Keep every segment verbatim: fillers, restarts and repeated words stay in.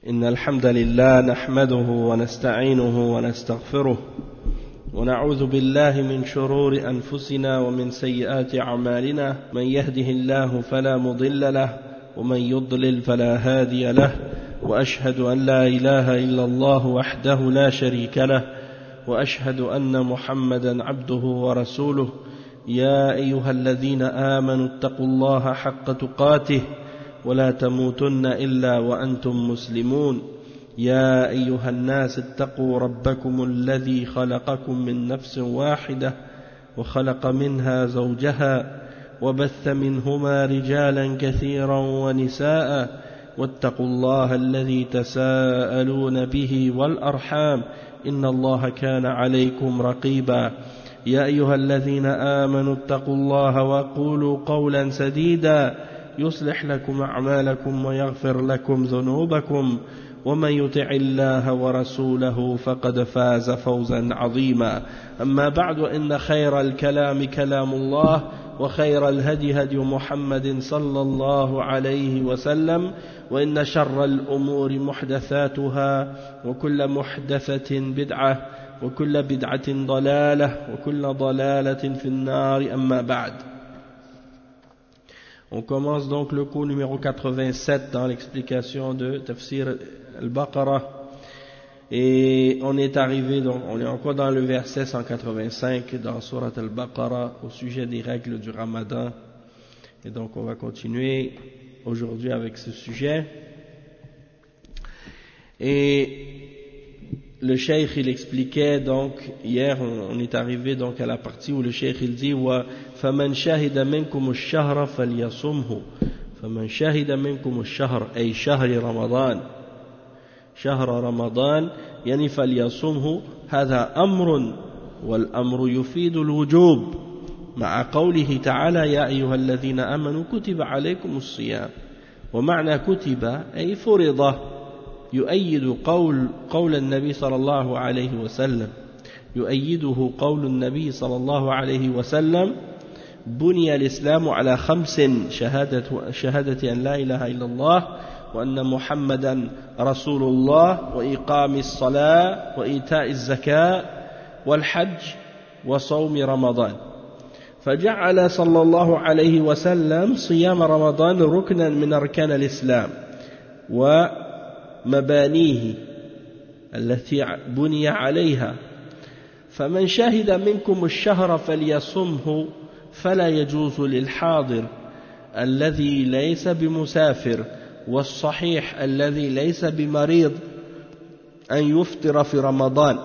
إن الحمد لله نحمده ونستعينه ونستغفره ونعوذ بالله من شرور أنفسنا ومن سيئات أعمالنا من يهده الله فلا مضل له ومن يضلل فلا هادي له وأشهد أن لا إله إلا الله وحده لا شريك له وأشهد أن محمدا عبده ورسوله يا أيها الذين آمنوا اتقوا الله حق تقاته ولا تموتن إلا وأنتم مسلمون يا أيها الناس اتقوا ربكم الذي خلقكم من نفس واحدة وخلق منها زوجها وبث منهما رجالا كثيرا ونساء واتقوا الله الذي تساءلون به والأرحام إن الله كان عليكم رقيبا يا أيها الذين آمنوا اتقوا الله وقولوا قولا سديدا يصلح لكم أعمالكم ويغفر لكم ذنوبكم ومن يطع الله ورسوله فقد فاز فوزا عظيما أما بعد إن خير الكلام كلام الله وخير الهدي هدي محمد صلى الله عليه وسلم وإن شر الأمور محدثاتها وكل محدثة بدعة وكل بدعة ضلالة وكل ضلالة في النار أما بعد. On commence donc le cours numéro quatre-vingt-sept dans l'explication de Tafsir al-Baqarah et on est arrivé, donc, on est encore dans le verset cent quatre-vingt-cinq dans Surat al-Baqarah au sujet des règles du Ramadan et donc on va continuer aujourd'hui avec ce sujet. Et le cheikh il expliquait donc, hier on, on est arrivé donc à la partie où le cheikh il dit wa faman shahida minkum ash-shahra falyasumhu faman shahida minkum ash-shahr ay shahri ramadan shahr ramadan yani falyasumhu hadha amrun wal amru yufidu al-wujub ma'a qawlihi ta'ala ya ayyuhalladhina amanu kutiba alaykum as-siyam wa ma'na kutiba ay furida يؤيد قول قول النبي صلى الله عليه وسلم يؤيده قول النبي صلى الله عليه وسلم بني الإسلام على خمس شهادة شهادة أن لا إله إلا الله وأن محمدا رسول الله وإقام الصلاة وإيتاء الزكاة والحج وصوم رمضان فجعل صلى الله عليه وسلم صيام رمضان ركنا من أركان الإسلام و مبانيه التي بني عليها فمن شهد منكم الشهر فليصمه فلا يجوز للحاضر الذي ليس بمسافر والصحيح الذي ليس بمريض أن يفطر في رمضان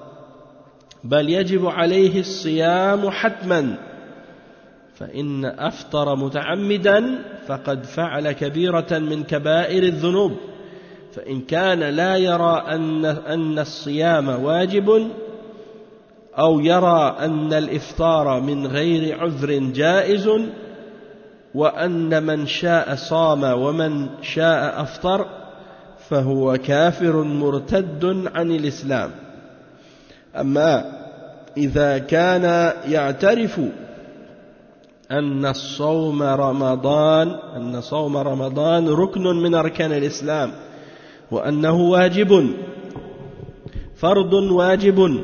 بل يجب عليه الصيام حتما فإن أفطر متعمدا فقد فعل كبيرة من كبائر الذنوب فإن كان لا يرى أن أن الصيام واجب أو يرى أن الإفطار من غير عذر جائز وأن من شاء صام ومن شاء أفطر فهو كافر مرتد عن الإسلام أما إذا كان يعترف أن الصوم رمضان أن صوم رمضان ركن من أركان الإسلام وأنه واجب فرض واجب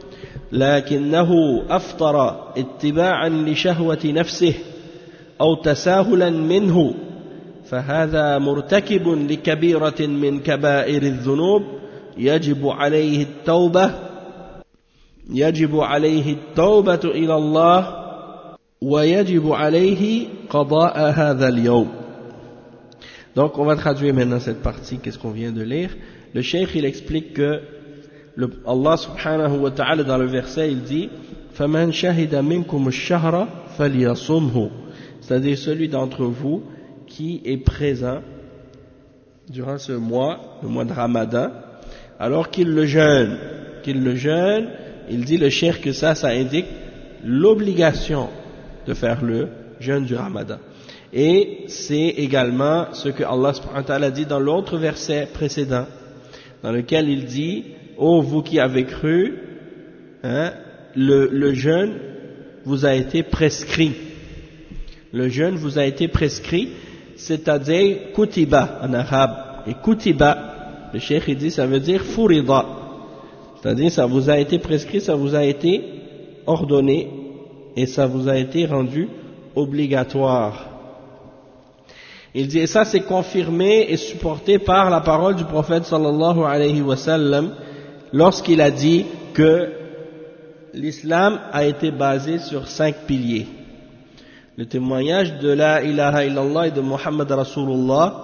لكنه أفطر اتباعا لشهوة نفسه أو تساهلا منه فهذا مرتكب لكبيرة من كبائر الذنوب يجب عليه التوبة يجب عليه التوبة إلى الله ويجب عليه قضاء هذا اليوم. Donc on va traduire maintenant cette partie, qu'est-ce qu'on vient de lire. Le cheikh il explique que le, Allah subhanahu wa ta'ala dans le verset il dit فَمَنْ شَهِدَ مِنْكُمُ الشَّهْرَ فَلْيَصُمْهُ, c'est-à-dire celui d'entre vous qui est présent durant ce mois, le mois de Ramadan, alors qu'il le jeûne, qu'il le jeûne, il dit le cheikh que ça, ça indique l'obligation de faire le jeûne du Ramadan. Et c'est également ce que Allah subhanahu wa ta'ala dit dans l'autre verset précédent, dans lequel il dit ô vous qui avez cru, hein, le, le jeûne vous a été prescrit. Le jeûne vous a été prescrit, c'est-à-dire kutiba en arabe. Et kutiba, le cheikh il dit, ça veut dire furida, c'est-à-dire ça vous a été prescrit, ça vous a été ordonné et ça vous a été rendu obligatoire. Il dit, et ça c'est confirmé et supporté par la parole du prophète sallallahu alayhi wa sallam lorsqu'il a dit que l'islam a été basé sur cinq piliers. Le témoignage de la ilaha illallah et de Muhammad Rasulullah,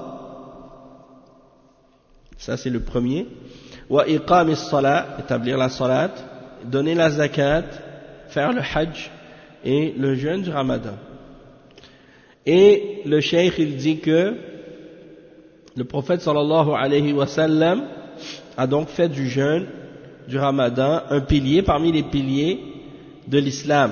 ça c'est le premier. Wa iqamis salat, établir la salat, donner la zakat, faire le hajj et le jeûne du ramadan. Et le cheikh il dit que le prophète sallallahu alayhi wa sallam a donc fait du jeûne du ramadan un pilier parmi les piliers de l'islam.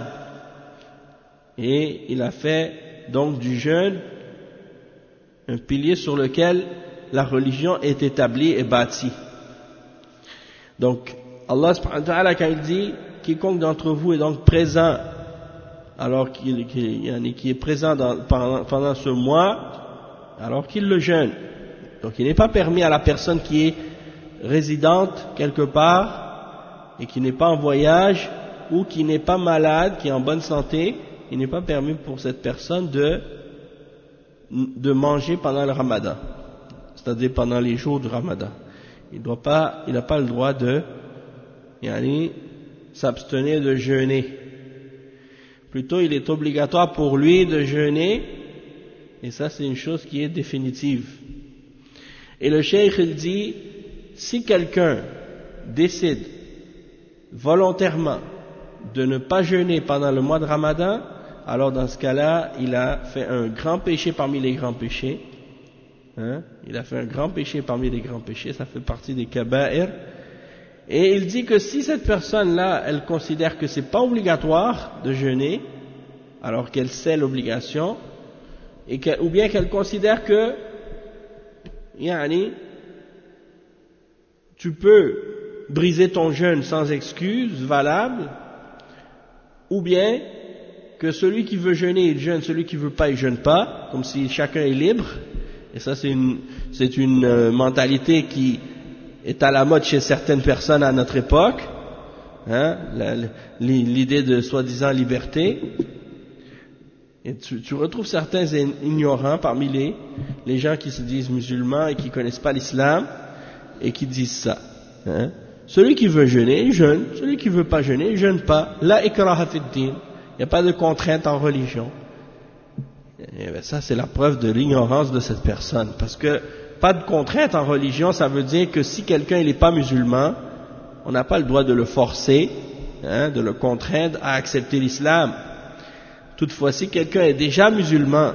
Et il a fait donc du jeûne un pilier sur lequel la religion est établie et bâtie. Donc Allah subhanahu wa ta'ala quand il dit quiconque d'entre vous est donc présent alors qu'il, qu'il, qu'il est présent dans, pendant, pendant ce mois, alors qu'il le jeûne. Donc il n'est pas permis à la personne qui est résidente quelque part et qui n'est pas en voyage ou qui n'est pas malade, qui est en bonne santé, il n'est pas permis pour cette personne de, de manger pendant le ramadan, c'est-à-dire pendant les jours du ramadan. Il doit pas, il n'a pas le droit de yani, s'abstenir de jeûner. Plutôt, il est obligatoire pour lui de jeûner, et ça c'est une chose qui est définitive. Et le cheikh il dit, si quelqu'un décide volontairement de ne pas jeûner pendant le mois de Ramadan, alors dans ce cas-là, il a fait un grand péché parmi les grands péchés. Hein? Il a fait un grand péché parmi les grands péchés, ça fait partie des kaba'ir. Et il dit que si cette personne-là, elle considère que c'est pas obligatoire de jeûner, alors qu'elle sait l'obligation, et ou bien qu'elle considère que, yani, tu peux briser ton jeûne sans excuse valable, ou bien que celui qui veut jeûner, il jeûne, celui qui veut pas, il jeûne pas, comme si chacun est libre. Et ça, c'est une, c'est une euh, mentalité qui est à la mode chez certaines personnes à notre époque, hein, la, l'idée de soi-disant liberté. Et tu, tu retrouves certains ignorants parmi les, les gens qui se disent musulmans et qui connaissent pas l'islam et qui disent ça. Hein. Celui qui veut jeûner, il jeûne. Celui qui veut pas jeûner, il jeûne pas. La ikraha fid din. Il n'y a pas de contrainte en religion. Et bien ça, c'est la preuve de l'ignorance de cette personne. Parce que pas de contrainte en religion, ça veut dire que si quelqu'un il n'est pas musulman, on n'a pas le droit de le forcer, hein, de le contraindre à accepter l'islam. Toutefois, si quelqu'un est déjà musulman,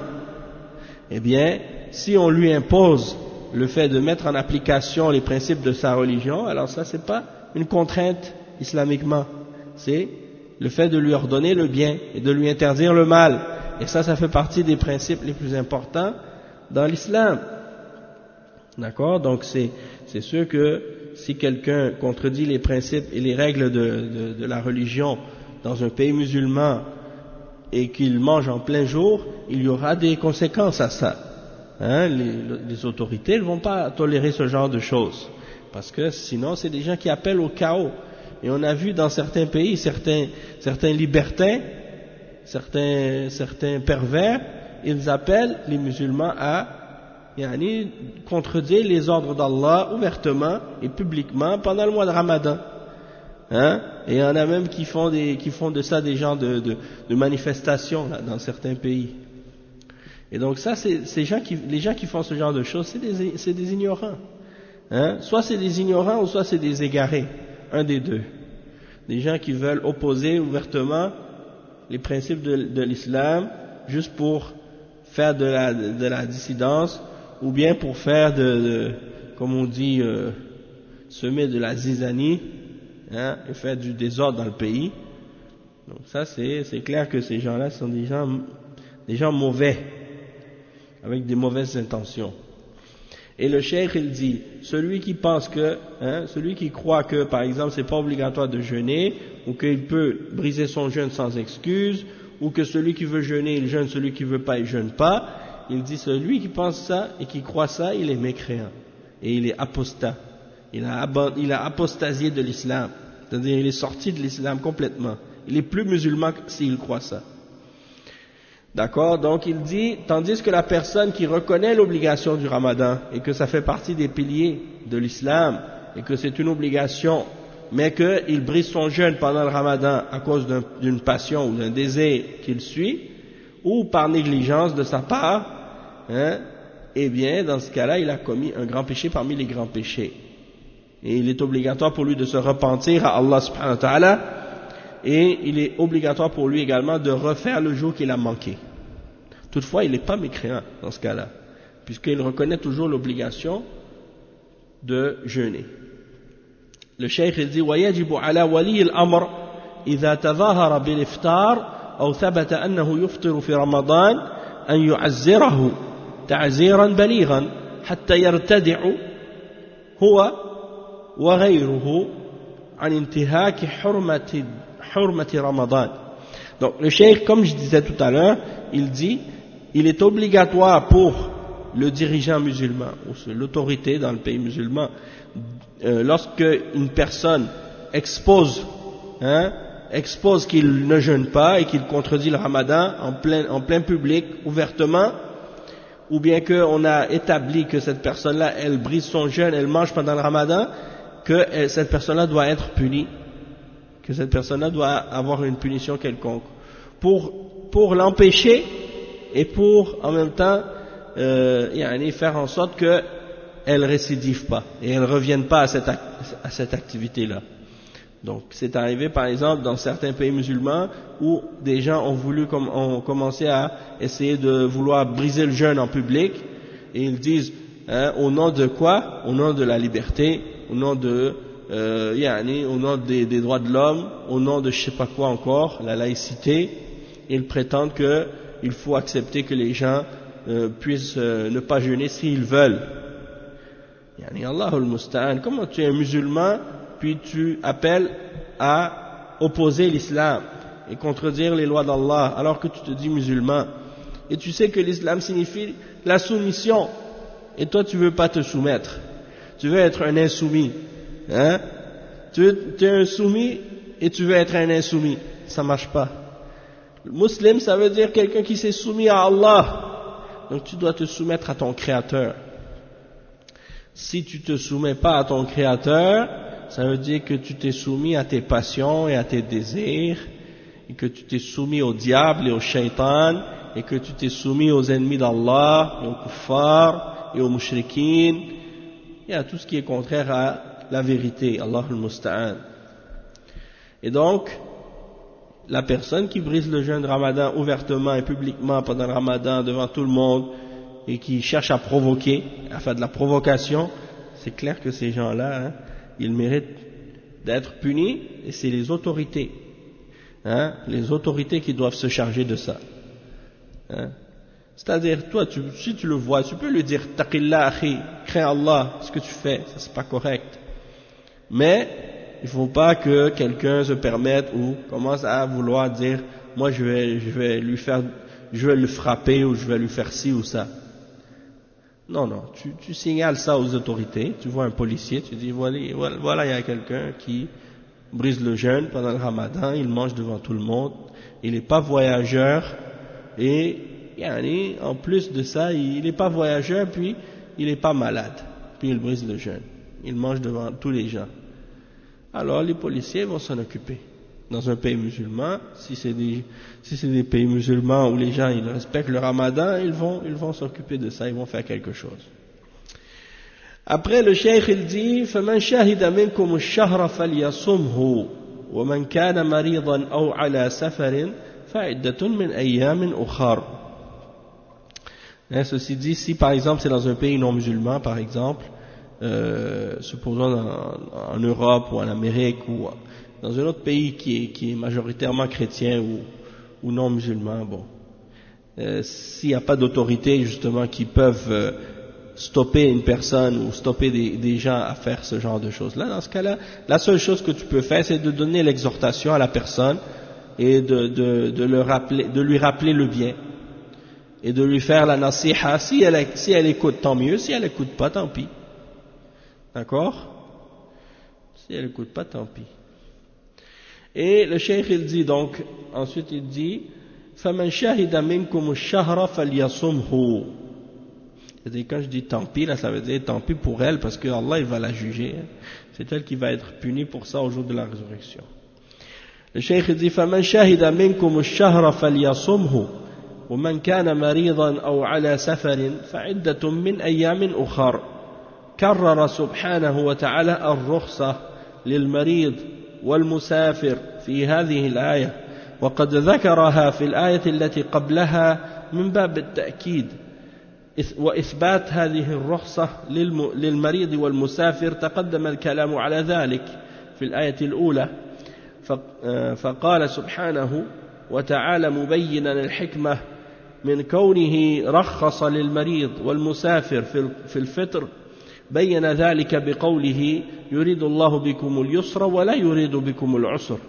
eh bien, si on lui impose le fait de mettre en application les principes de sa religion, alors ça, c'est pas une contrainte islamiquement. C'est le fait de lui ordonner le bien et de lui interdire le mal. Et ça, ça fait partie des principes les plus importants dans l'islam. D'accord? Donc c'est, c'est sûr que si quelqu'un contredit les principes et les règles de, de, de la religion dans un pays musulman et qu'il mange en plein jour, il y aura des conséquences à ça. Hein? Les, les autorités ne vont pas tolérer ce genre de choses. Parce que sinon, c'est des gens qui appellent au chaos. Et on a vu dans certains pays, certains, certains libertins, certains, certains pervers, ils appellent les musulmans à yani, contredire les ordres d'Allah ouvertement et publiquement pendant le mois de Ramadan. Hein? Et il y en a même qui font, des, qui font de ça des genres de, de, de manifestations là, dans certains pays. Et donc ça, c'est, ces gens qui, les gens qui font ce genre de choses, c'est des, c'est des ignorants. Hein? Soit c'est des ignorants ou soit c'est des égarés. Un des deux. Des gens qui veulent opposer ouvertement les principes de, de l'islam juste pour faire de la, de la dissidence ou bien pour faire de, de comme on dit, euh, semer de la zizanie, hein, et faire du désordre dans le pays. Donc ça, c'est, c'est clair que ces gens-là sont des gens, des gens mauvais, avec des mauvaises intentions. Et le cheikh, il dit, celui qui pense que, hein, celui qui croit que, par exemple, c'est pas obligatoire de jeûner, ou qu'il peut briser son jeûne sans excuse, ou que celui qui veut jeûner, il jeûne, celui qui veut pas, il jeûne pas, il dit, celui qui pense ça et qui croit ça, il est mécréant, et il est apostat. Il a, il a apostasié de l'islam. C'est-à-dire, il est sorti de l'islam complètement. Il est plus musulman s'il croit ça. D'accord? Donc il dit, tandis que la personne qui reconnaît l'obligation du ramadan et que ça fait partie des piliers de l'islam et que c'est une obligation, mais qu'il brise son jeûne pendant le ramadan à cause d'une passion ou d'un désir qu'il suit, ou par négligence de sa part, hein, eh bien dans ce cas-là il a commis un grand péché parmi les grands péchés. Et il est obligatoire pour lui de se repentir à Allah subhanahu wa ta'ala, et il est obligatoire pour lui également de refaire le jour qu'il a manqué. Toutefois, il n'est pas mécréant dans ce cas-là, puisqu'il reconnaît toujours l'obligation de jeûner. Le cheikh il dit وَيَجِبُ عَلَى وَلِيِّ الْأَمْرِ إِذَا تَظَاهَرَ بِالْإِفْطَارِ أو ثبت أنه يفطر في رمضان أن يعزره تعزيرا بليغا حتى يرتدع هو وغيره عن انتهاك حرمة حرمة رمضان. Donc le cheikh, comme je disais tout à l'heure, il dit, il est obligatoire pour le dirigeant musulman, ou l'autorité dans le pays musulman, euh, lorsque une personne expose, hein, expose qu'il ne jeûne pas et qu'il contredit le ramadan en plein, en plein public, ouvertement, ou bien qu'on a établi que cette personne-là, elle brise son jeûne, elle mange pendant le ramadan, que elle, cette personne-là doit être punie, que cette personne-là doit avoir une punition quelconque, pour, pour l'empêcher et pour en même temps euh, faire en sorte qu'elle ne récidive pas et elle ne revienne pas à cette, à cette activité-là. Donc c'est arrivé par exemple dans certains pays musulmans où des gens ont voulu com ont commencé à essayer de vouloir briser le jeûne en public, et ils disent hein, au nom de quoi? Au nom de la liberté, au nom de euh, yani, au nom des, des droits de l'homme, au nom de je sais pas quoi encore, la laïcité. Ils prétendent qu'il faut accepter que les gens euh, puissent euh, ne pas jeûner s'ils veulent. Yani Allahul Musta'an, comment tu es un musulman puis tu appelles à opposer l'islam et contredire les lois d'Allah alors que tu te dis musulman, et tu sais que l'islam signifie la soumission, et toi tu veux pas te soumettre, tu veux être un insoumis, hein? Tu, tu es un soumis et tu veux être un insoumis, ça marche pas. Le musulman, ça veut dire quelqu'un qui s'est soumis à Allah, donc tu dois te soumettre à ton créateur. Si tu te soumets pas à ton créateur, ça veut dire que tu t'es soumis à tes passions et à tes désirs, et que tu t'es soumis au diable et au shaitan, et que tu t'es soumis aux ennemis d'Allah, et aux kuffars, et aux mushrikines, et à tout ce qui est contraire à la vérité, Allahul Musta'an. Et donc, la personne qui brise le jeûne de Ramadan ouvertement et publiquement pendant le Ramadan devant tout le monde, et qui cherche à provoquer, à faire de la provocation, c'est clair que ces gens-là, hein, ils méritent d'être punis, et c'est les autorités, hein, les autorités qui doivent se charger de ça. Hein. C'est-à-dire, toi, tu, si tu le vois, tu peux lui dire « Taqillah akhi, crains Allah, ce que tu fais, ça c'est pas correct ». Mais, il ne faut pas que quelqu'un se permette ou commence à vouloir dire « Moi, je vais, je vais lui faire, je vais le frapper ou je vais lui faire ci ou ça ». Non, non, tu, tu signales ça aux autorités, tu vois un policier, tu dis voilà, voilà, il y a quelqu'un qui brise le jeûne pendant le ramadan, il mange devant tout le monde, il n'est pas voyageur, et yani, en plus de ça, il n'est pas voyageur, puis il n'est pas malade, puis il brise le jeûne, il mange devant tous les gens. Alors les policiers vont s'en occuper. Dans un pays musulman, si c'est des, si c'est des pays musulmans où les gens ils respectent le ramadan, ils vont, ils vont s'occuper de ça, ils vont faire quelque chose. Après le cheikh il dit, فَمَنْ شَهِدَ مِنْكُمُ الشَّهْرَ فَلْيَصُمْهُ وَمَنْ كَانَ مَرِيضًا أَوْ عَلَى سَفَرٍ فَعِدَّةٌ مِنْ أَيَّامٍ أُخَرٍ. Ceci dit, si par exemple c'est dans un pays non musulman, par exemple, euh, supposons en, en Europe ou en Amérique ou dans un autre pays qui est, qui est majoritairement chrétien ou, ou non musulman, bon, euh, s'il n'y a pas d'autorité justement qui peuvent euh, stopper une personne ou stopper des, des gens à faire ce genre de choses-là, dans ce cas-là, la seule chose que tu peux faire, c'est de donner l'exhortation à la personne et de, de, de, le rappeler, de lui rappeler le bien et de lui faire la nasiha. Si elle, si elle écoute, tant mieux. Si elle écoute pas, tant pis. D'accord? Si elle n'écoute pas, tant pis. Et le cheikh il dit donc, ensuite il dit فَمَنْ شَهِدَ مِنْكُمُ الشَّهْرَ فَلْيَصُمْهُ. C'est-à-dire quand je dis tant pis, là ça veut dire tant pis pour elle, parce que Allah il va la juger. C'est elle qui va être punie pour ça au jour de la résurrection. Le cheikh dit فَمَنْ شَهِدَ مِنْكُمُ الشَّهْرَ فَلْيَصُمْهُ وَمَنْ كَانَ مَرِيضًا أَوْ عَلَى سَفَرٍ فَعِدَّةٌ مِنْ أَيَّامٍ أُخَرَ. كرر سبحانه وتعالى الرخصة للمريض والمسافر في هذه الآية، وقد ذكرها في الآية التي قبلها من باب التأكيد وإثبات هذه الرخصة للمريض والمسافر. تقدم الكلام على ذلك في الآية الأولى، فقال سبحانه وتعالى مبينا الحكمة من كونه رخص للمريض والمسافر في الفطر، بين ذلك بقوله يريد الله بكم اليسر ولا يريد بكم العسر.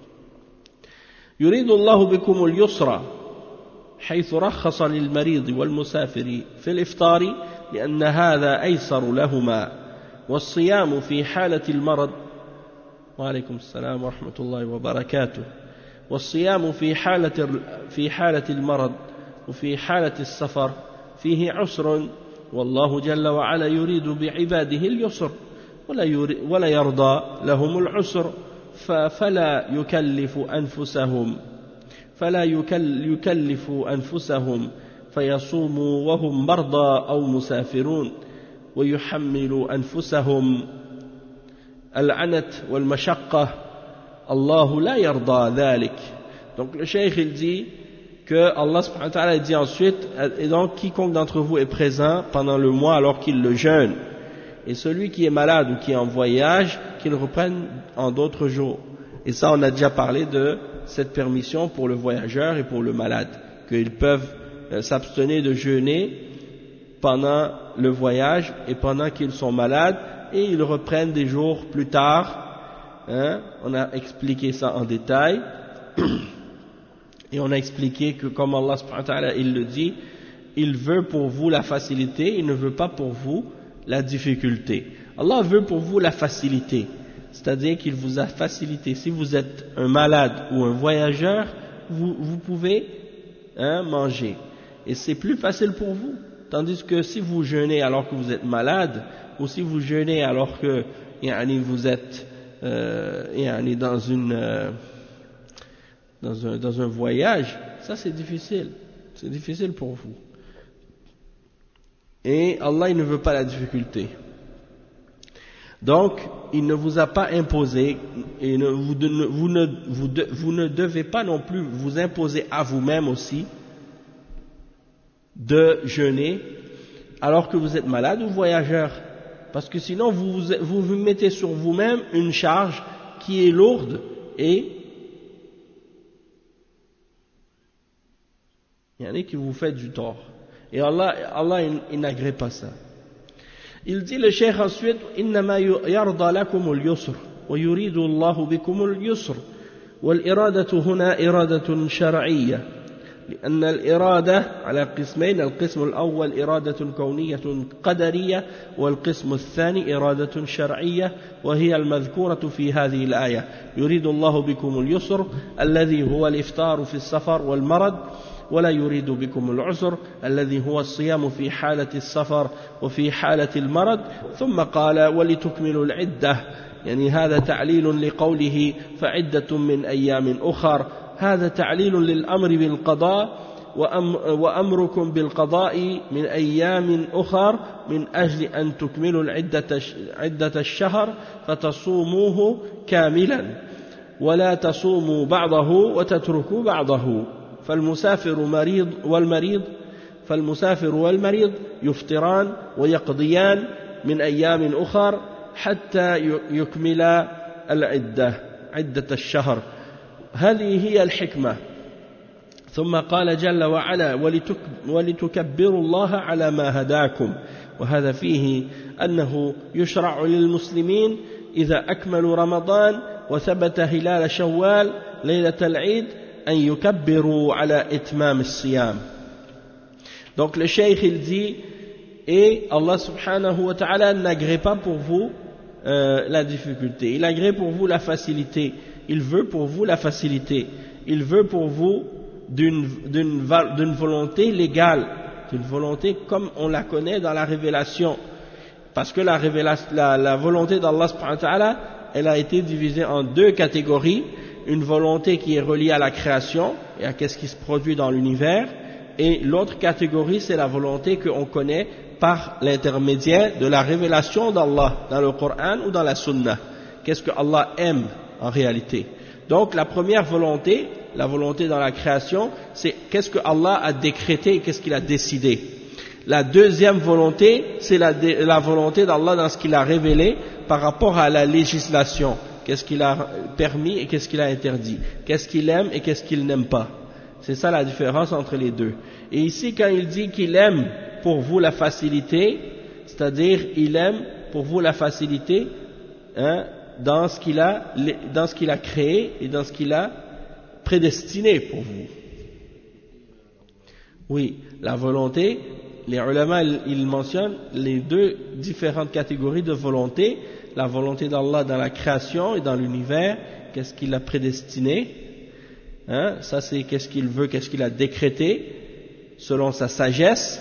يريد الله بكم اليسر حيث رخص للمريض والمسافر في الإفطار لأن هذا أيسر لهما، والصيام في حالة المرض وعليكم السلام ورحمة الله وبركاته والصيام في حالة في حالة المرض وفي حالة السفر فيه عسر، والله جل وعلا يريد بعباده اليسر ولا, ولا يرضى لهم العسر، فلا يكلف أنفسهم فلا يكلف أنفسهم فيصوموا وهم مرضى أو مسافرون، ويحمل أنفسهم العنت والمشقة، الله لا يرضى ذلك. Donc le cheikh il dit que Allah subhanahu wa ta'ala dit ensuite, et donc quiconque d'entre vous est présent pendant le mois alors qu'il le jeûne, et celui qui est malade ou qui est en voyage, qu'il reprenne en d'autres jours. Et ça on a déjà parlé de cette permission pour le voyageur et pour le malade, qu'ils peuvent s'abstenir de jeûner pendant le voyage et pendant qu'ils sont malades, et ils reprennent des jours plus tard. Hein, on a expliqué ça en détail. Et on a expliqué que comme Allah subhanahu wa ta'ala il le dit, il veut pour vous la facilité, il ne veut pas pour vous la difficulté. Allah veut pour vous la facilité, c'est-à-dire qu'il vous a facilité. Si vous êtes un malade ou un voyageur, vous, vous pouvez hein, manger, et c'est plus facile pour vous. Tandis que si vous jeûnez alors que vous êtes malade, ou si vous jeûnez alors que yani, vous êtes euh, yani, dans une... Euh, Dans un, dans un voyage, ça c'est difficile, c'est difficile pour vous. Et Allah il ne veut pas la difficulté. Donc il ne vous a pas imposé, et ne, vous, ne, vous, ne, vous, de, vous ne devez pas non plus vous imposer à vous-même aussi de jeûner alors que vous êtes malade ou voyageur, parce que sinon vous vous, vous, vous mettez sur vous-même une charge qui est lourde et il y en a qui vous fait du tort. Et Allah, Allah il, il n'agrée pas ça. Il dit le cheikh ensuite, إنما يرضى لكم اليسر ويريد الله بكم اليسر، والإرادة هنا إرادة شرعية، لأن الإرادة على قسمين، القسم الأول إرادة كونية قدرية، والقسم الثاني إرادة شرعية وهي المذكورة في هذه الآية. يريد الله بكم اليسر الذي هو الإفطار في السفر والمرض، ولا يريد بكم العسر الذي هو الصيام في حالة السفر وفي حالة المرض. ثم قال ولتكملوا العدة، يعني هذا تعليل لقوله فعدة من أيام أخر، هذا تعليل للأمر بالقضاء وأمركم بالقضاء من أيام أخر من أجل أن تكملوا العدة عدة الشهر فتصوموه كاملا، ولا تصوموا بعضه وتتركوا بعضه. فالمسافر مريض والمريض فالمسافر والمريض يفطران ويقضيان من أيام أخر حتى يكمل العدة عدة الشهر. هذه هي الحكمة. ثم قال جل وعلا ولتكبروا الله على ما هداكم، وهذا فيه أنه يشرع للمسلمين إذا أكملوا رمضان وثبت هلال شوال ليلة العيد أن يكبروا على إتمام الصيام. Donc le cheikh il dit, et Allah subhanahu wa ta'ala n'agrée pas pour vous euh, la difficulté. Il agrée pour vous la facilité. Il veut pour vous la facilité. Il veut pour vous d'une, d'une, d'une volonté légale, d'une volonté comme on la connaît dans la révélation. Parce que la, révélation, la, la volonté d'Allah subhanahu wa ta'ala, elle a été divisée en deux catégories. Une volonté qui est reliée à la création et à ce qui se produit dans l'univers. Et l'autre catégorie, c'est la volonté qu'on connaît par l'intermédiaire de la révélation d'Allah dans le Coran ou dans la Sunna. Qu'est-ce que Allah aime en réalité? Donc la première volonté, la volonté dans la création, c'est qu'est-ce que Allah a décrété et qu'est-ce qu'il a décidé. La deuxième volonté, c'est la, la volonté d'Allah dans ce qu'il a révélé par rapport à la législation. Qu'est-ce qu'il a permis et qu'est-ce qu'il a interdit. Qu'est-ce qu'il aime et qu'est-ce qu'il n'aime pas. C'est ça la différence entre les deux. Et ici, quand il dit qu'il aime pour vous la facilité, c'est-à-dire il aime pour vous la facilité hein, dans ce qu'il a, dans ce qu'il a créé et dans ce qu'il a prédestiné pour vous. Oui, la volonté, les ulama ils mentionnent les deux différentes catégories de volonté, la volonté d'Allah dans la création et dans l'univers, qu'est-ce qu'il a prédestiné, hein, ça c'est qu'est-ce qu'il veut, qu'est-ce qu'il a décrété selon sa sagesse.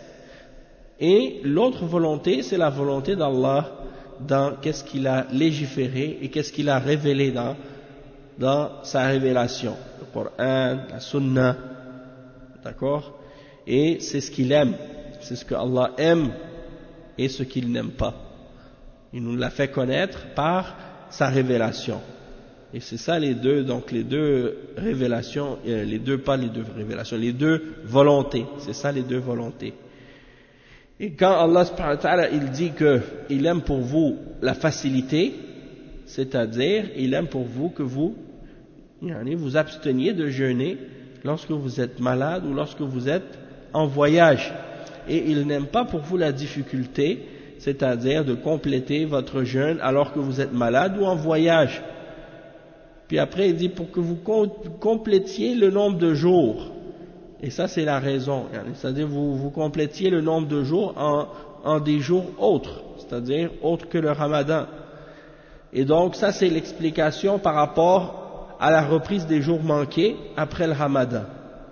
Et l'autre volonté, c'est la volonté d'Allah dans qu'est-ce qu'il a légiféré et qu'est-ce qu'il a révélé dans, dans sa révélation. Le Coran, la Sunna, d'accord? Et c'est ce qu'il aime, c'est ce que Allah aime et ce qu'il n'aime pas. Il nous l'a fait connaître par sa révélation. Et c'est ça les deux, donc les deux révélations, euh, les deux, pas les deux révélations, les deux volontés, c'est ça les deux volontés. Et quand Allah subhanahu wa ta'ala il dit qu'il aime pour vous la facilité, c'est-à-dire il aime pour vous que vous vous absteniez de jeûner lorsque vous êtes malade ou lorsque vous êtes en voyage. Et il n'aime pas pour vous la difficulté, c'est-à-dire de compléter votre jeûne alors que vous êtes malade ou en voyage. Puis après il dit pour que vous complétiez le nombre de jours. Et ça c'est la raison, c'est-à-dire vous, vous complétiez le nombre de jours en, en des jours autres, c'est-à-dire autres que le Ramadan. Et donc ça c'est l'explication par rapport à la reprise des jours manqués après le Ramadan,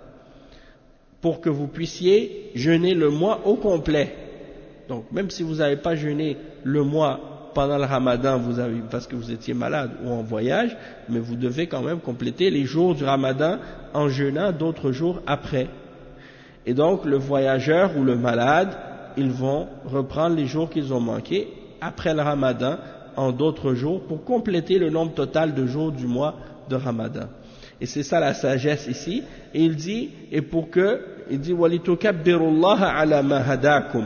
pour que vous puissiez jeûner le mois au complet. Donc même si vous n'avez pas jeûné le mois pendant le Ramadan, vous avez, parce que vous étiez malade ou en voyage, mais vous devez quand même compléter les jours du Ramadan en jeûnant d'autres jours après. Et donc le voyageur ou le malade, ils vont reprendre les jours qu'ils ont manqués après le Ramadan en d'autres jours pour compléter le nombre total de jours du mois de Ramadan. Et c'est ça la sagesse ici. Et il dit, et pour que, il dit walitukabbirullaha ala ma hadakum.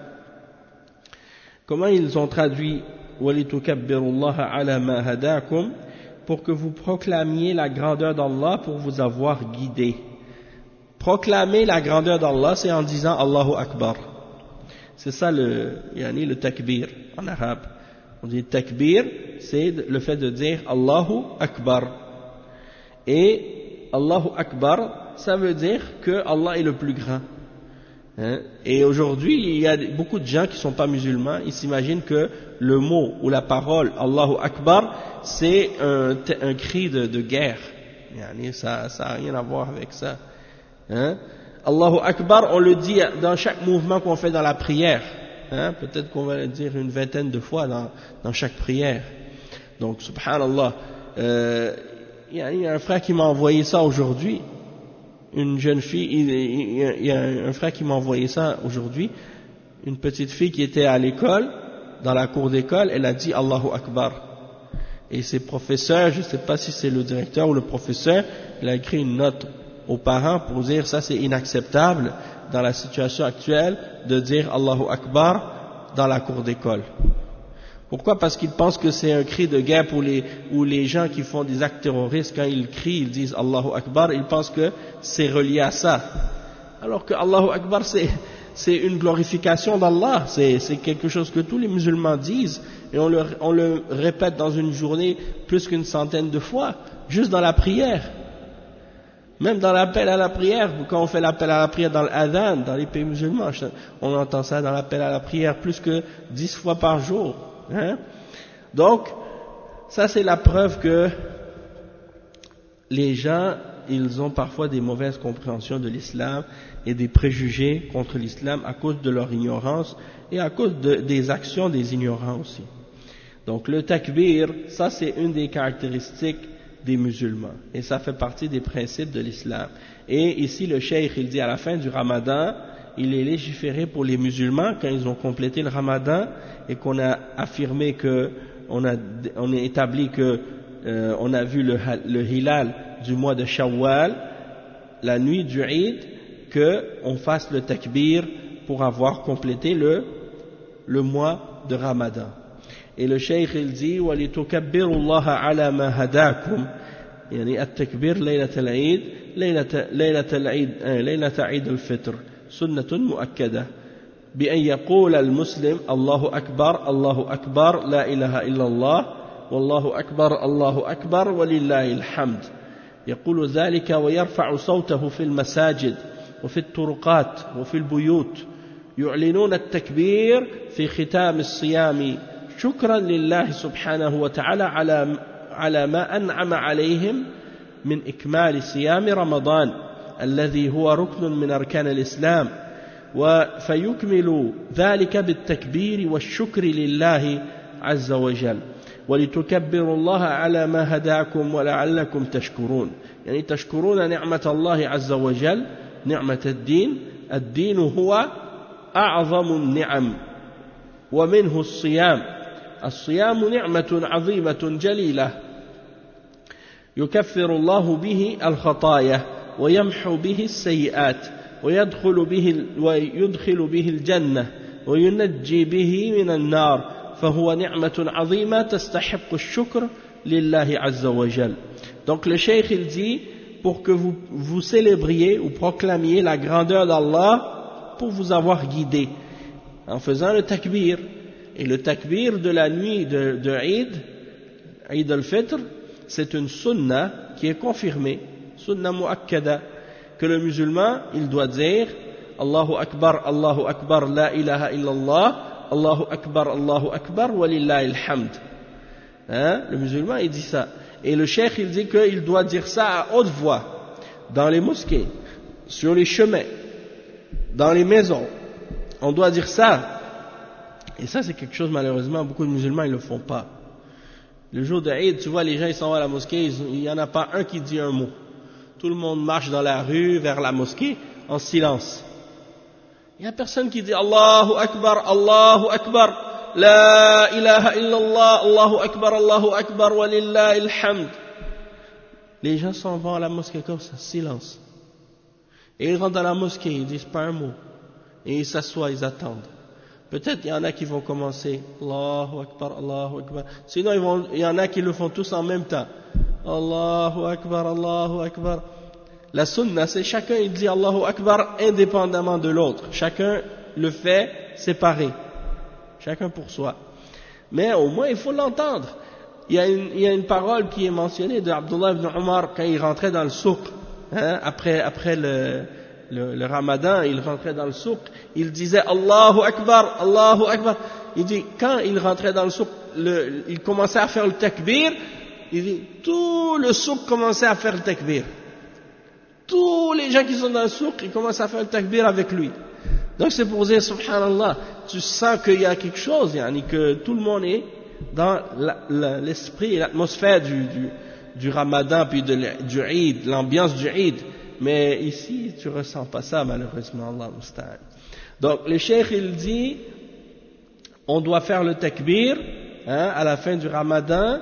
Comment ils ont traduit walitukabbirullaha ala ma hadakum? Pour que vous proclamiez la grandeur d'Allah pour vous avoir guidé. Proclamer la grandeur d'Allah, c'est en disant Allahu Akbar. C'est ça le, yani le takbir en arabe. On dit takbir, c'est le fait de dire Allahu Akbar. Et Allahu Akbar, ça veut dire que Allah est le plus grand. Hein? Et aujourd'hui, il y a beaucoup de gens qui ne sont pas musulmans, ils s'imaginent que le mot ou la parole Allahu Akbar, c'est un, un cri de, de guerre. Yani ça n'a rien à voir avec ça. Hein? Allahu Akbar, on le dit dans chaque mouvement qu'on fait dans la prière. Hein? Peut-être qu'on va le dire une vingtaine de fois dans, dans chaque prière. Donc, subhanallah. Euh, il y a un frère qui m'a envoyé ça aujourd'hui. Une jeune fille, il, il, il y a un frère qui m'a envoyé ça aujourd'hui. Une petite fille qui était à l'école, dans la cour d'école, elle a dit Allahu Akbar. Et ses professeurs, je ne sais pas si c'est le directeur ou le professeur, il a écrit une note aux parents pour dire ça c'est inacceptable dans la situation actuelle de dire Allahu Akbar dans la cour d'école. Pourquoi? Parce qu'ils pensent que c'est un cri de guerre pour les, ou les gens qui font des actes terroristes, quand ils crient, ils disent Allahu Akbar, ils pensent que c'est relié à ça. Alors que Allahu Akbar c'est, c'est une glorification d'Allah, c'est, c'est quelque chose que tous les musulmans disent, et on le, on le répète dans une journée plus qu'une centaine de fois, juste dans la prière. Même dans l'appel à la prière, quand on fait l'appel à la prière dans l'adhan, dans les pays musulmans, on entend ça dans l'appel à la prière plus que dix fois par jour. Hein? Donc, ça c'est la preuve que les gens, ils ont parfois des mauvaises compréhensions de l'islam et des préjugés contre l'islam à cause de leur ignorance et à cause de, des actions des ignorants aussi. Donc le takbir, ça c'est une des caractéristiques des musulmans et ça fait partie des principes de l'islam. Et ici le cheikh il dit à la fin du ramadan, il est légiféré pour les musulmans quand ils ont complété le ramadan et qu'on a affirmé que on a, on a établi que euh, on a vu le, le hilal du mois de Shawwal, la nuit du Eid, que on fasse le takbir pour avoir complété le, le mois de Ramadan. Et le cheikh il dit وَلِتُكَبِّرُوا اللَّهَ عَلَى مَا هَدَاكُمْ يعني التكبير ليلة العيد ليلة ليلة العيد ليلة عيد الفطر سنة مؤكدة بأن يقول المسلم الله أكبر الله أكبر لا إله إلا الله والله أكبر الله أكبر ولله الحمد. يقول ذلك ويرفع صوته في المساجد وفي الطرقات وفي البيوت يعلنون التكبير في ختام الصيام شكرا لله سبحانه وتعالى على على ما أنعم عليهم من إكمال صيام رمضان الذي هو ركن من أركان الإسلام فيكمل ذلك بالتكبير والشكر لله عز وجل ولتكبروا الله على ما هداكم ولعلكم تشكرون يعني تشكرون نعمة الله عز وجل نعمة الدين الدين هو أعظم النعم ومنه الصيام الصيام نعمة عظيمة جليلة يكفر الله به الخطايا ويمحو به السيئات ويدخل به ويدخل به الجنة وينجي به من النار فهو نعمة عظيمة تستحق الشكر لله عز وجل. Donc le cheikh il dit pour que vous, vous célébriez ou proclamiez la grandeur d'Allah pour vous avoir guidé en faisant le takbir. Et le takbir de la nuit de, de Eid, Eid al-Fitr, c'est une sunna qui est confirmée, sunna mu'akkada, que le musulman, il doit dire Allahu Akbar, Allahu Akbar, la ilaha illallah, Allahu Akbar, Allahu Akbar, walillahi alhamd. Hein? Le musulman, il dit ça. Et le cheikh, il dit qu'il doit dire ça à haute voix, dans les mosquées, sur les chemins, dans les maisons. On doit dire ça. Et ça, c'est quelque chose, malheureusement, beaucoup de musulmans, ils ne le font pas. Le jour de Eid, tu vois, les gens, ils s'en vont à la mosquée, il n'y en a pas un qui dit un mot. Tout le monde marche dans la rue, vers la mosquée, en silence. Il n'y a personne qui dit Allahu Akbar, Allahu Akbar, La ilaha illallah, Allahu Akbar, Allahu Akbar, walillahi alhamd. Les gens s'en vont à la mosquée comme ça, silence. Et ils rentrent dans la mosquée, ils disent pas un mot. Et ils s'assoient, ils attendent. Peut-être il y en a qui vont commencer Allahu Akbar, Allahu Akbar. Sinon ils vont, il y en a qui le font tous en même temps. Allahu Akbar, Allahu Akbar. La sunna, c'est chacun il dit Allahu Akbar indépendamment de l'autre. Chacun le fait séparé. Chacun pour soi. Mais au moins il faut l'entendre. Il y a une, il y a une parole qui est mentionnée de Abdullah ibn Umar quand il rentrait dans le souk. Hein, après, après le, le, le ramadan, il rentrait dans le souk. Il disait Allahu Akbar, Allahu Akbar. Il dit, quand il rentrait dans le souk, le, il commençait à faire le takbir. Il dit, tout le souk commençait à faire le takbir. Tous les gens qui sont dans le souk, ils commencent à faire le takbir avec lui. Donc c'est pour dire, subhanallah, tu sens qu'il y a quelque chose, yani que tout le monde est dans la, la, l'esprit et l'atmosphère du, du, du ramadan, puis de, du Eid, l'ambiance du Eid. Mais ici, tu ressens pas ça, malheureusement, Allah musta'an. Donc le cheikh, il dit, on doit faire le takbir hein, à la fin du ramadan,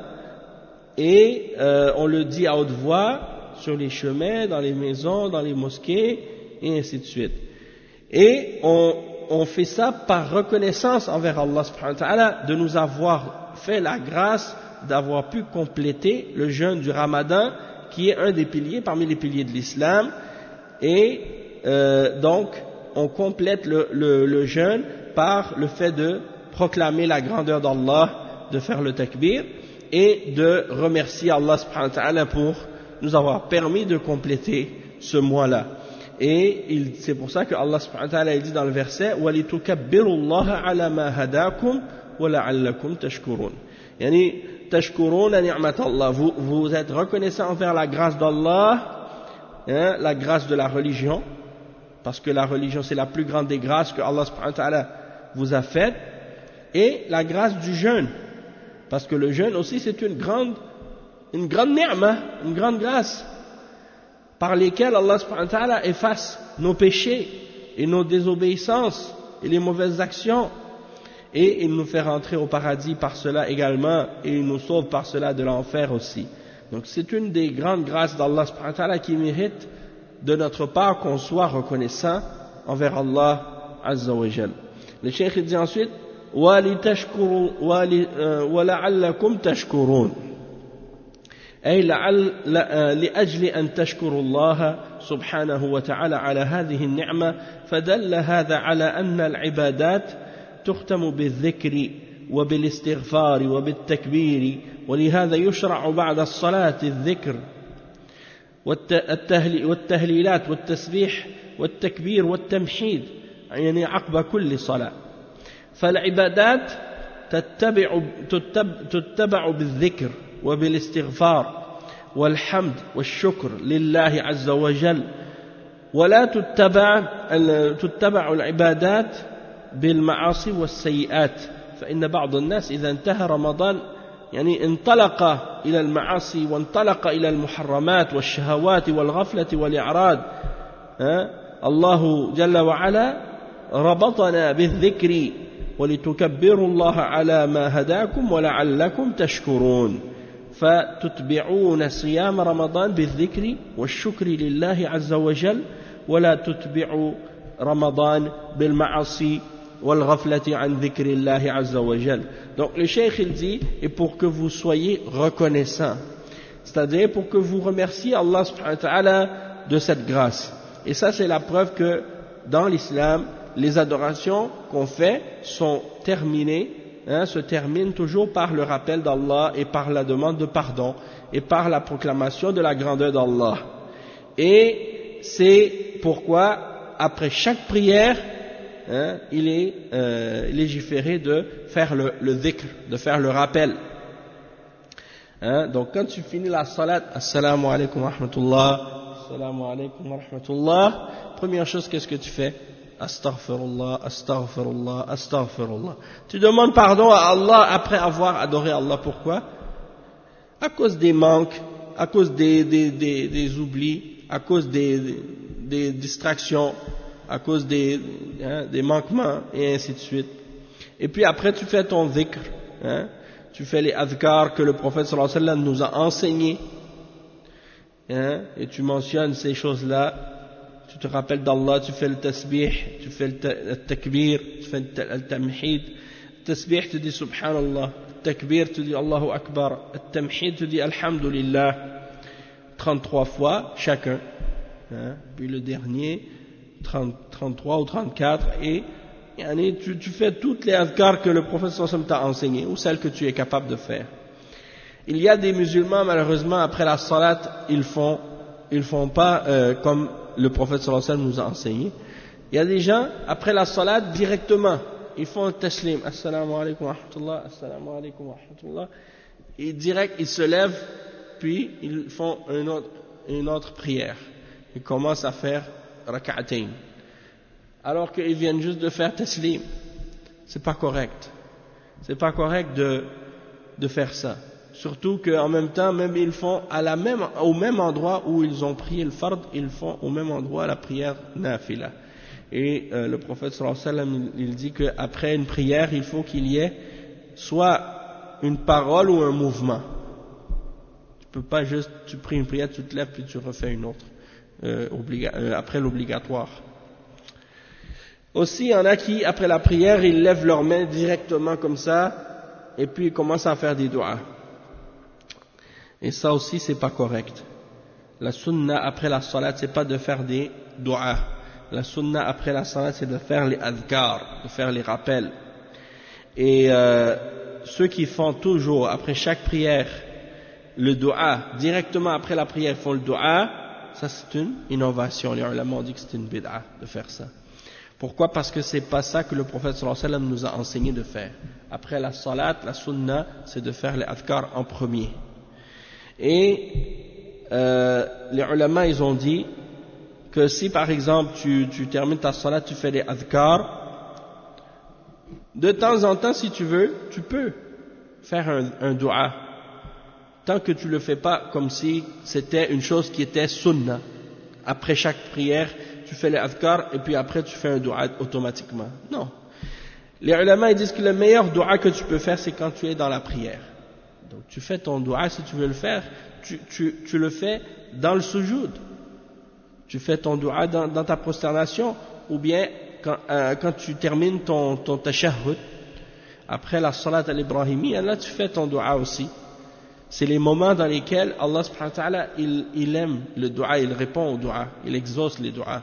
et euh, on le dit à haute voix, sur les chemins, dans les maisons, dans les mosquées, et ainsi de suite. Et on, on fait ça par reconnaissance envers Allah subhanahu wa ta'ala de nous avoir fait la grâce d'avoir pu compléter le jeûne du Ramadan qui est un des piliers parmi les piliers de l'islam. Et euh, donc on complète le, le, le jeûne par le fait de proclamer la grandeur d'Allah, de faire le takbir et de remercier Allah subhanahu wa ta'ala pour nous avoir permis de compléter ce mois-là. Et il, c'est pour ça que Allah subhanahu wa ta'ala dit dans le verset وَلِتُكَبِّرُوا اللَّهَ عَلَى مَا هَدَاكُمْ وَلَعَلَّكُمْ تَشْكُرُونَ. Yani, tashkuruna ni'mat Allah. Vous, vous êtes reconnaissant envers la grâce d'Allah, hein, la grâce de la religion, parce que la religion c'est la plus grande des grâces que Allah subhanahu wa ta'ala vous a faites, et la grâce du jeûne, parce que le jeûne aussi c'est une grande, une grande ni'ma, une grande grâce, par lesquelles Allah subhanahu wa ta'ala efface nos péchés et nos désobéissances et les mauvaises actions, et il nous fait rentrer au paradis par cela également, et il nous sauve par cela de l'enfer aussi. Donc c'est une des grandes grâces d'Allah subhanahu wa ta'ala qui mérite de notre part qu'on soit reconnaissant envers Allah azza wa jal. Le cheikh dit ensuite وَلِتَشْكُرُوا وَلَعَلَّكُمْ تَشْكُرُونَ أي لعل لأجل أن تشكروا الله سبحانه وتعالى على هذه النعمة فدل هذا على أن العبادات تختم بالذكر وبالاستغفار وبالتكبير ولهذا يشرع بعد الصلاة الذكر والتهليلات والتسبيح والتكبير والتمحيد يعني عقب كل صلاة فالعبادات تتبع, تتبع بالذكر وبالاستغفار والحمد والشكر لله عز وجل ولا تتبع, تتبع العبادات بالمعاصي والسيئات فإن بعض الناس إذا انتهى رمضان يعني انطلق إلى المعاصي وانطلق إلى المحرمات والشهوات والغفلة والإعراض الله جل وعلا ربطنا بالذكر ولتكبروا الله على ما هداكم ولعلكم تشكرون فتتبعون صيام رمضان بالذكر والشكر لله عز وجل ولا تتبعوا رمضان بالمعاصي والغفلة عن ذكر الله عز وجل. Donc le cheikh il dit, et pour que vous soyez reconnaissants, c'est-à-dire pour que vous remerciez Allah subhanahu wa ta'ala de cette grâce. Et ça c'est la preuve que dans l'islam, les adorations qu'on fait sont terminées, hein, se terminent toujours par le rappel d'Allah et par la demande de pardon et par la proclamation de la grandeur d'Allah. Et c'est pourquoi après chaque prière, hein, il est euh, légiféré de faire le, le dhikr, de faire le rappel. Hein, donc quand tu finis la salat, assalamu alaikum wa rahmatullah, assalamu alaikum wa rahmatullah, première chose, qu'est-ce que tu fais? Astaghfirullah, astaghfirullah, astaghfirullah. Tu demandes pardon à Allah après avoir adoré Allah. Pourquoi? À cause des manques, à cause des, des, des, des oublis, à cause des, des, des distractions, à cause des, hein, des manquements, et ainsi de suite. Et puis après tu fais ton dhikr, hein, tu fais les adhkar que le prophète sallallahu alayhi wa sallam nous a enseignés, hein, et tu mentionnes ces choses-là. Tu te rappelles d'Allah, tu fais le tasbih, tu fais le takbir, tu fais le tamhid. Le tasbih, tu dis subhanallah. Le takbir, tu dis Allahu Akbar. Le tamhid, tu dis alhamdulillah. trente-trois fois chacun. Hein? Puis le dernier, trente, trente-trois ou trente-quatre. Et yani, tu, tu fais toutes les adhkars que le prophète sallallahu alayhi wa sallam t'a enseignées, ou celles que tu es capable de faire. Il y a des musulmans, malheureusement, après la salat, ils font, ils font pas euh, comme le prophète sallallahu alayhi wa sallam nous a enseigné. Il y a des gens, après la salat, directement, ils font un taslim, assalamu alaikum wa rahmatullah, assalamu alaikum wa rahmatullah, et direct, ils se lèvent, puis ils font une autre, une autre prière. Ils commencent à faire rak'atayn. Alors qu'ils viennent juste de faire taslim. C'est pas correct. C'est pas correct de, de faire ça. Surtout qu'en même temps, même ils font à la même, au même endroit où ils ont prié le fard, ils font au même endroit la prière nafila. Et euh, le prophète sallallahu alayhi wa sallam, il dit qu'après une prière, il faut qu'il y ait soit une parole ou un mouvement. Tu peux pas juste, tu pries une prière, tu te lèves puis tu refais une autre, euh, obliga, euh, après l'obligatoire. Aussi, il y en a qui, après la prière, ils lèvent leurs mains directement comme ça, et puis ils commencent à faire des doigts. Et ça aussi, c'est pas correct. La sunna après la salat, c'est pas de faire des doigts. La sunna après la salat, c'est de faire les adhkar, de faire les rappels. Et euh, ceux qui font toujours, après chaque prière, le doua, directement après la prière, font le doua, ça c'est une innovation. Les ulama ont dit que c'est une bid'a de faire ça. Pourquoi? Parce que c'est pas ça que le prophète sallallahu alayhi wa sallam nous a enseigné de faire. Après la salat, la sunna, c'est de faire les adhkar en premier. Et euh, les ulama, ils ont dit que si par exemple tu, tu termines ta salat, tu fais les adhkar, de temps en temps, si tu veux, tu peux faire un, un dua, tant que tu le fais pas comme si c'était une chose qui était sunna. Après chaque prière, tu fais les adhkar et puis après tu fais un dua automatiquement. Non. Les ulama ils disent que le meilleur dua que tu peux faire, c'est quand tu es dans la prière. Donc tu fais ton dua, si tu veux le faire, tu, tu, tu le fais dans le sujoud. Tu fais ton dua dans, dans ta prosternation, ou bien quand, euh, quand tu termines ton, ton tashahhud, après la salat al-Ibrahimiyya, là tu fais ton dua aussi. C'est les moments dans lesquels Allah subhanahu wa ta'ala, il, il aime le dua, il répond au dua, il exauce les duas.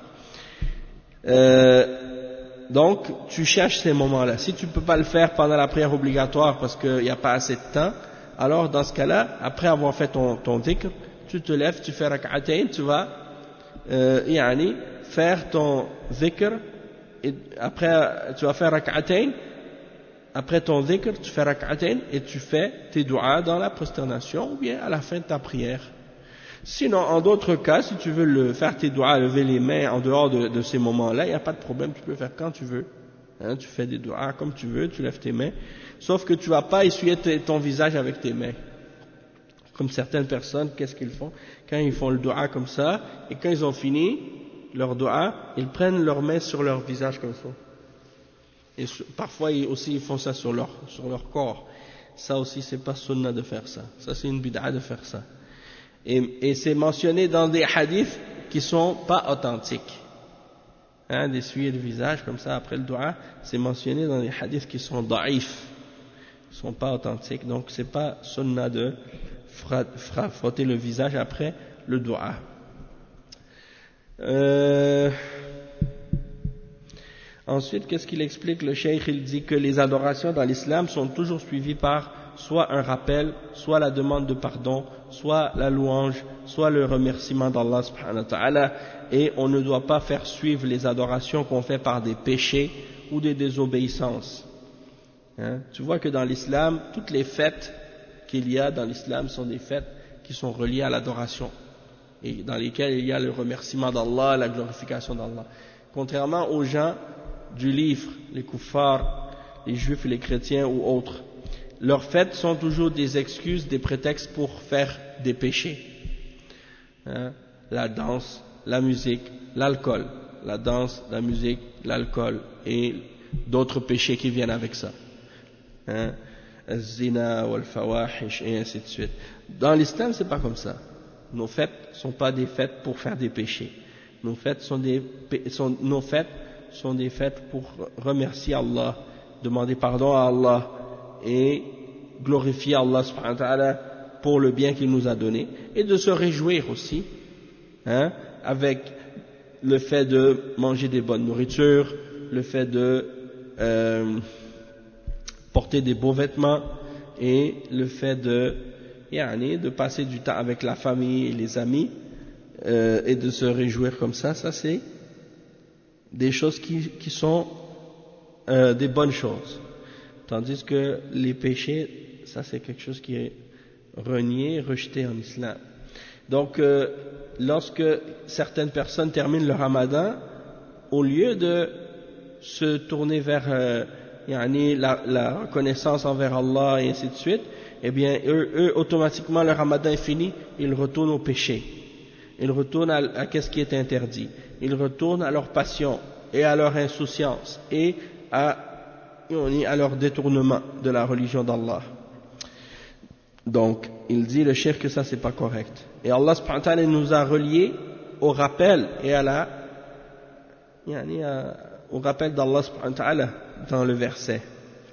Euh, donc, tu cherches ces moments-là. Si tu ne peux pas le faire pendant la prière obligatoire parce qu'il n'y a pas assez de temps, alors dans ce cas-là, après avoir fait ton, ton dhikr, tu te lèves, tu fais rak'atayn, tu vas euh, yani, faire ton dhikr, et après tu vas faire rak'atayn, après ton dhikr, tu fais rak'atayn et tu fais tes du'as dans la prosternation ou bien à la fin de ta prière. Sinon, en d'autres cas, si tu veux le, faire tes du'as, lever les mains en dehors de, de ces moments-là, il n'y a pas de problème, tu peux le faire quand tu veux. Hein, tu fais des du'as comme tu veux, tu lèves tes mains, sauf que tu ne vas pas essuyer ton visage avec tes mains. Comme certaines personnes, qu'est-ce qu'ils font? Quand ils font le du'a comme ça, et quand ils ont fini leur du'a, ils prennent leurs mains sur leur visage comme ça. Et parfois ils aussi ils font ça sur leur, sur leur corps. Ça aussi c'est pas sunna de faire ça. Ça c'est une bid'a de faire ça. Et, et c'est mentionné dans des hadiths qui sont pas authentiques. Hein, d'essuyer le visage comme ça après le du'a, c'est mentionné dans des hadiths qui sont da'if, qui sont pas authentiques. Donc c'est pas sunna de frotter le visage après le du'a. Euh, ensuite, qu'est-ce qu'il explique? Le cheikh, il dit que les adorations dans l'islam sont toujours suivies par soit un rappel, soit la demande de pardon, soit la louange, soit le remerciement d'Allah subhanahu wa ta'ala, et on ne doit pas faire suivre les adorations qu'on fait par des péchés ou des désobéissances. Hein? Tu vois que dans l'islam, toutes les fêtes qu'il y a dans l'islam sont des fêtes qui sont reliées à l'adoration et dans lesquelles il y a le remerciement d'Allah, la glorification d'Allah. Contrairement aux gens du livre, les kuffars, les juifs et les chrétiens ou autres, leurs fêtes sont toujours des excuses, des prétextes pour faire des péchés. Hein? La danse, la musique, l'alcool, la danse, la musique, l'alcool et d'autres péchés qui viennent avec ça. Hein? Zina, wal-fawahish, et ainsi de suite. Dans l'islam, c'est pas comme ça. Nos fêtes ne sont pas des fêtes pour faire des péchés. Nos fêtes sont des, sont, nos fêtes sont des fêtes pour remercier Allah, demander pardon à Allah et glorifier Allah subhanahu wa ta'ala pour le bien qu'il nous a donné et de se réjouir aussi, hein, avec le fait de manger des bonnes nourritures, le fait de euh, porter des beaux vêtements et le fait de, yani, de passer du temps avec la famille et les amis euh, et de se réjouir comme ça. Ça c'est des choses qui, qui sont euh, des bonnes choses, tandis que les péchés, ça c'est quelque chose qui est renié, rejeté en islam. Donc euh, lorsque certaines personnes terminent le ramadan, au lieu de se tourner vers euh, yani, la, la reconnaissance envers Allah et ainsi de suite, eh bien eux, eux automatiquement le ramadan est fini, ils retournent au péché, ils retournent à, à qu'est-ce qui est interdit, ils retournent à leur passion et à leur insouciance et à, à leur détournement de la religion d'Allah. Donc il dit le cheikh que ça c'est pas correct, et Allah subhanahu wa ta'ala nous a reliés au rappel et à la yani, à, au rappel d'Allah subhanahu wa ta'ala dans le verset.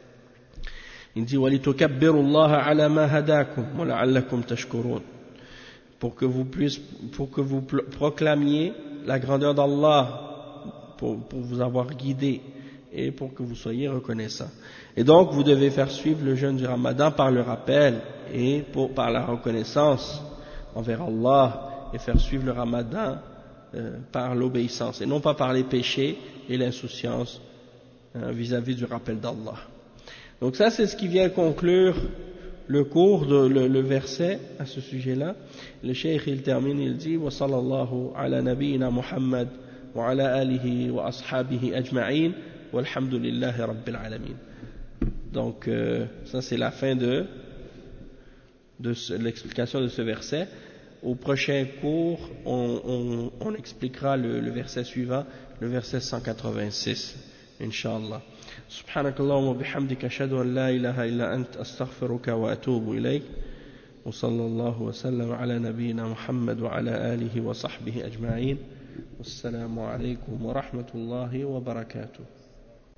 Il dit وَلِتُكَبِّرُوا اللَّهَ عَلَى مَا هَدَاكُمْ وَلَعَلَّكُمْ تَشْكُرُونَ, pour que vous puissiez, pour que vous proclamiez la grandeur d'Allah, pour, pour vous avoir guidé et pour que vous soyez reconnaissants. Et donc vous devez faire suivre le jeûne du Ramadan par le rappel et pour, par la reconnaissance envers Allah, et faire suivre le Ramadan euh, par l'obéissance et non pas par les péchés et l'insouciance hein, vis-à-vis du rappel d'Allah. Donc ça c'est ce qui vient conclure le cours, de, le, le verset à ce sujet-là. Le cheikh il termine, il dit wa sallallahu ala nabiyyina Muhammad wa ala alihi wa ashabihi ajma'in walhamdulillahi rabbil alamin. Donc euh, ça c'est la fin de, de ce, l'explication de ce verset. Au prochain cours on, on, on expliquera le, le verset suivant, le verset cent quatre-vingt-six, Inch'Allah. سبحانك اللهم وبحمدك أشهد أن لا إله إلا أنت أستغفرك وأتوب إليك وصلى الله وسلم على نبينا محمد وعلى آله وصحبه أجمعين والسلام عليكم ورحمة الله وبركاته.